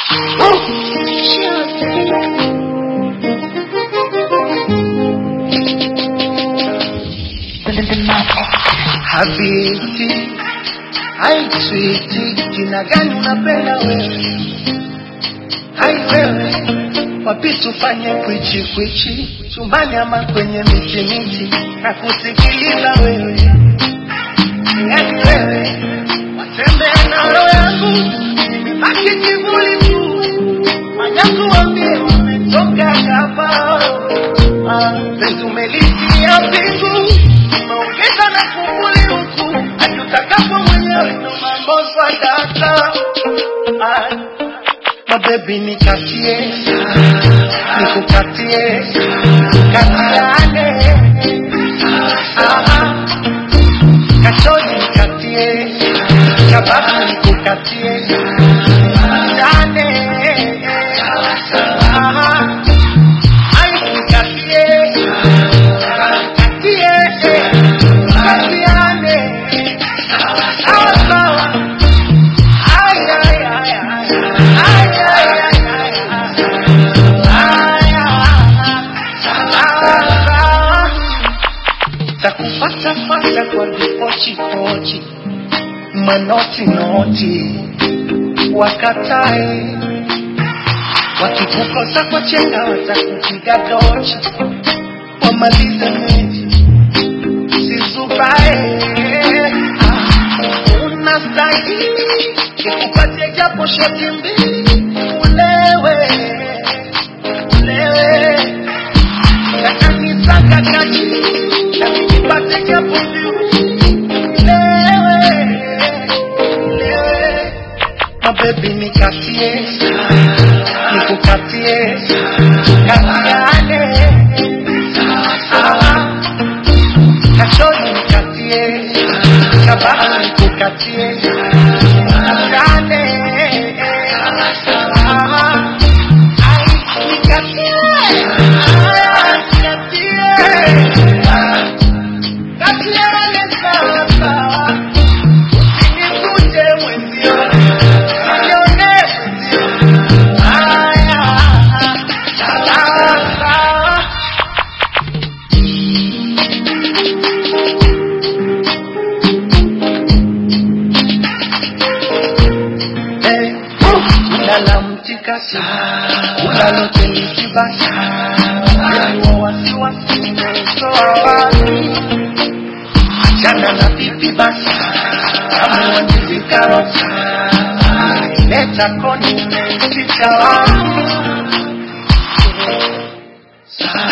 Habibti, hai sweetie, jina gani unapenda wewe? Hai wewe, wapi tufanye kwichi kwichi, chumbani ama kwenye miti miti, nakusikiliza wewe. Yani wewe, watembea na roho yangu, nimebaki kivuli tu, wanyangu wambie umetoka hapa. Penzi umelizia mbingu, umeongeza na kufuli huku, hatutakapo mwenyewe ndo mambo kwa data. Mabebi nikatie, nikukatie, katiane. Kachoni nikatie, kababu nikukatie, katiane. Takupata kwa vipochi pochi, manoti noti, wakatae. Wakikukosa kwa chenga watakupiga dochi, wamalize meji, sizubae. Unastahili, kikupatia japo shoti mbili, ulewe, ulewe. Kakanisaka kachi, na mikipate japo ulewe, ulewe. Mabebi nikatie, nikukatie, katiane. Kachoni nikatie, kababu nikukatie, katiane. Unalamtikasi, unalote nisibasi, wa wasiwasi umesoa wapi. Achana na pipi basi, kama wanjizi karoti, leta koni umechita wapi.